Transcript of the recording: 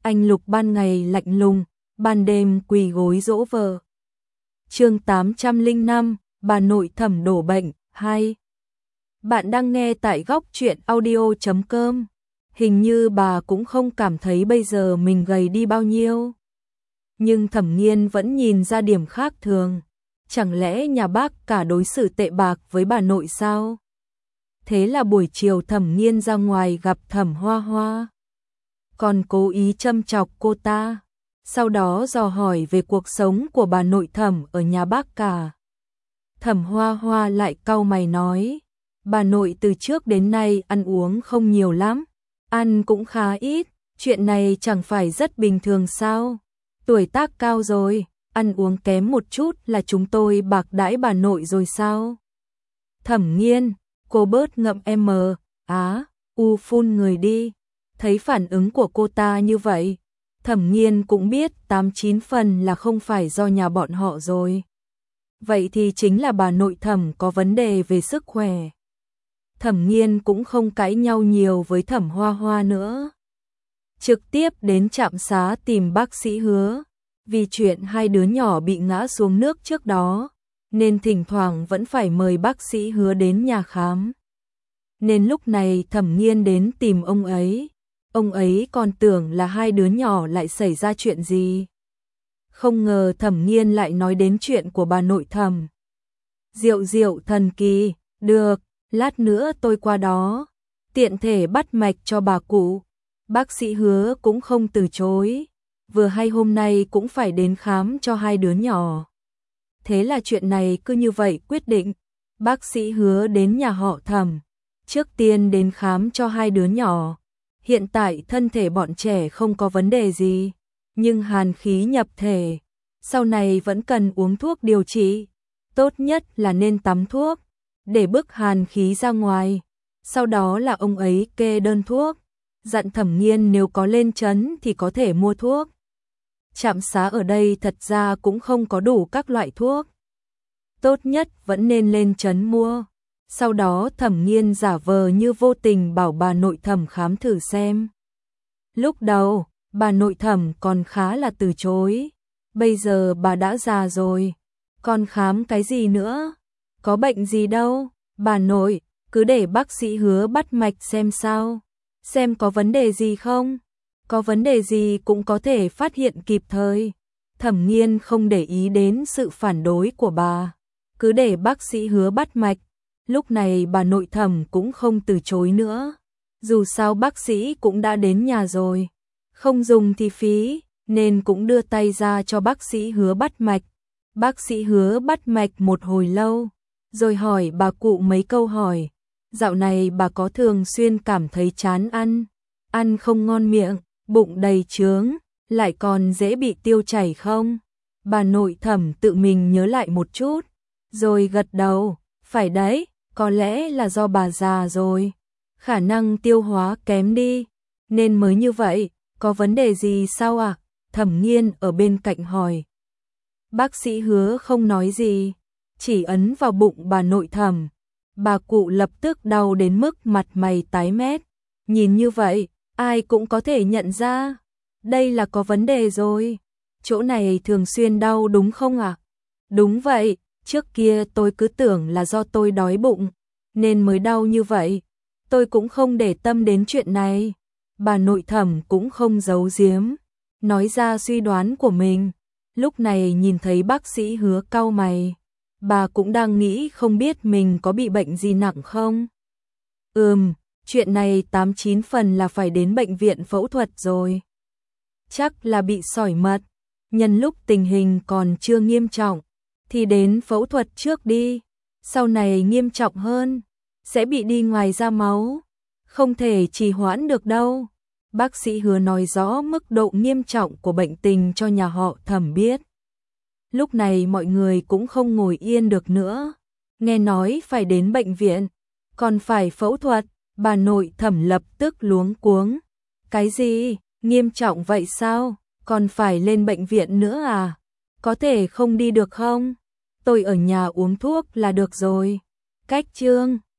Anh Lục ban ngày lạnh lùng, ban đêm quỳ gối dỗ vợ. Chương 805, bà nội Thẩm đổ bệnh 2. Bạn đang nghe tại góc truyện audio.com. Hình như bà cũng không cảm thấy bây giờ mình gầy đi bao nhiêu. Nhưng Thẩm Nghiên vẫn nhìn ra điểm khác thường. Chẳng lẽ nhà bác cả đối xử tệ bạc với bà nội sao? Thế là buổi chiều Thẩm Nghiên ra ngoài gặp Thẩm Hoa Hoa. Còn cố ý châm chọc cô ta. Sau đó dò hỏi về cuộc sống của bà nội Thẩm ở nhà bác cả. Thẩm Hoa Hoa lại cau mày nói, bà nội từ trước đến nay ăn uống không nhiều lắm, ăn cũng khá ít, chuyện này chẳng phải rất bình thường sao? Tuổi tác cao rồi, ăn uống kém một chút là chúng tôi bạc đãi bà nội rồi sao? Thẩm Nghiên, cô bớt ngậm phun người đi. Thấy phản ứng của cô ta như vậy, Thẩm Nghiên cũng biết 89 phần là không phải do nhà bọn họ rồi. Vậy thì chính là bà nội Thẩm có vấn đề về sức khỏe. Thẩm Nghiên cũng không cãi nhau nhiều với Thẩm Hoa Hoa nữa. Trực tiếp đến trạm xá tìm bác sĩ Hứa. Vì chuyện hai đứa nhỏ bị ngã xuống nước trước đó, nên thỉnh thoảng vẫn phải mời bác sĩ Hứa đến nhà khám. Nên lúc này Thẩm Nghiên đến tìm ông ấy còn tưởng là hai đứa nhỏ lại xảy ra chuyện gì. Không ngờ Thẩm Nghiên lại nói đến chuyện của bà nội Thẩm. Rượu thần kỳ, được, lát nữa tôi qua đó, tiện thể bắt mạch cho bà cụ. Bác sĩ Hứa cũng không từ chối, vừa hay hôm nay cũng phải đến khám cho hai đứa nhỏ. Thế là chuyện này cứ như vậy quyết định, bác sĩ Hứa đến nhà họ Thẩm, trước tiên đến khám cho hai đứa nhỏ. Hiện tại thân thể bọn trẻ không có vấn đề gì, nhưng hàn khí nhập thể, sau này vẫn cần uống thuốc điều trị, tốt nhất là nên tắm thuốc, để bức hàn khí ra ngoài. Sau đó là ông ấy kê đơn thuốc, dặn Thẩm Nghiên nếu có lên trấn thì có thể mua thuốc. Trạm xá ở đây thật ra cũng không có đủ các loại thuốc, tốt nhất vẫn nên lên trấn mua. Sau đó Thẩm Nghiên giả vờ như vô tình bảo bà nội Thẩm khám thử xem. Lúc đầu, bà nội Thẩm còn khá là từ chối. Bây giờ bà đã già rồi, còn khám cái gì nữa? Có bệnh gì đâu, bà nội, cứ để bác sĩ Hứa bắt mạch xem sao, xem có vấn đề gì không. Có vấn đề gì cũng có thể phát hiện kịp thời. Thẩm Nghiên không để ý đến sự phản đối của bà, cứ để bác sĩ Hứa bắt mạch. Lúc này bà nội Thẩm cũng không từ chối nữa. Dù sao bác sĩ cũng đã đến nhà rồi, không dùng thì phí, nên cũng đưa tay ra cho bác sĩ Hứa bắt mạch. Bác sĩ Hứa bắt mạch một hồi lâu, rồi hỏi bà cụ mấy câu hỏi. Dạo này bà có thường xuyên cảm thấy chán ăn không ngon miệng, bụng đầy trướng, lại còn dễ bị tiêu chảy không? Bà nội Thẩm tự mình nhớ lại một chút, rồi gật đầu, phải đấy. Có lẽ là do bà già rồi, khả năng tiêu hóa kém đi, nên mới như vậy, có vấn đề gì sao ạ? Thẩm Nghiên ở bên cạnh hỏi. Bác sĩ Hứa không nói gì, chỉ ấn vào bụng bà nội Thẩm. Bà cụ lập tức đau đến mức mặt mày tái mét, nhìn như vậy, ai cũng có thể nhận ra, đây là có vấn đề rồi. Chỗ này thường xuyên đau đúng không ạ? Đúng vậy. Trước kia tôi cứ tưởng là do tôi đói bụng, nên mới đau như vậy. Tôi cũng không để tâm đến chuyện này. Bà nội Thẩm cũng không giấu giếm, nói ra suy đoán của mình. Lúc này nhìn thấy bác sĩ Hứa cau mày, bà cũng đang nghĩ không biết mình có bị bệnh gì nặng không. Chuyện này 89 phần là phải đến bệnh viện phẫu thuật rồi. Chắc là bị sỏi mật, nhân lúc tình hình còn chưa nghiêm trọng thì đến phẫu thuật trước đi, sau này nghiêm trọng hơn, sẽ bị đi ngoài ra máu, không thể trì hoãn được đâu. Bác sĩ Hứa nói rõ mức độ nghiêm trọng của bệnh tình cho nhà họ Thẩm biết. Lúc này mọi người cũng không ngồi yên được nữa, nghe nói phải đến bệnh viện, còn phải phẫu thuật, bà nội Thẩm lập tức luống cuống. Cái gì, nghiêm trọng vậy sao, còn phải lên bệnh viện nữa à? Có thể không đi được không? Tôi ở nhà uống thuốc là được rồi. Cách chương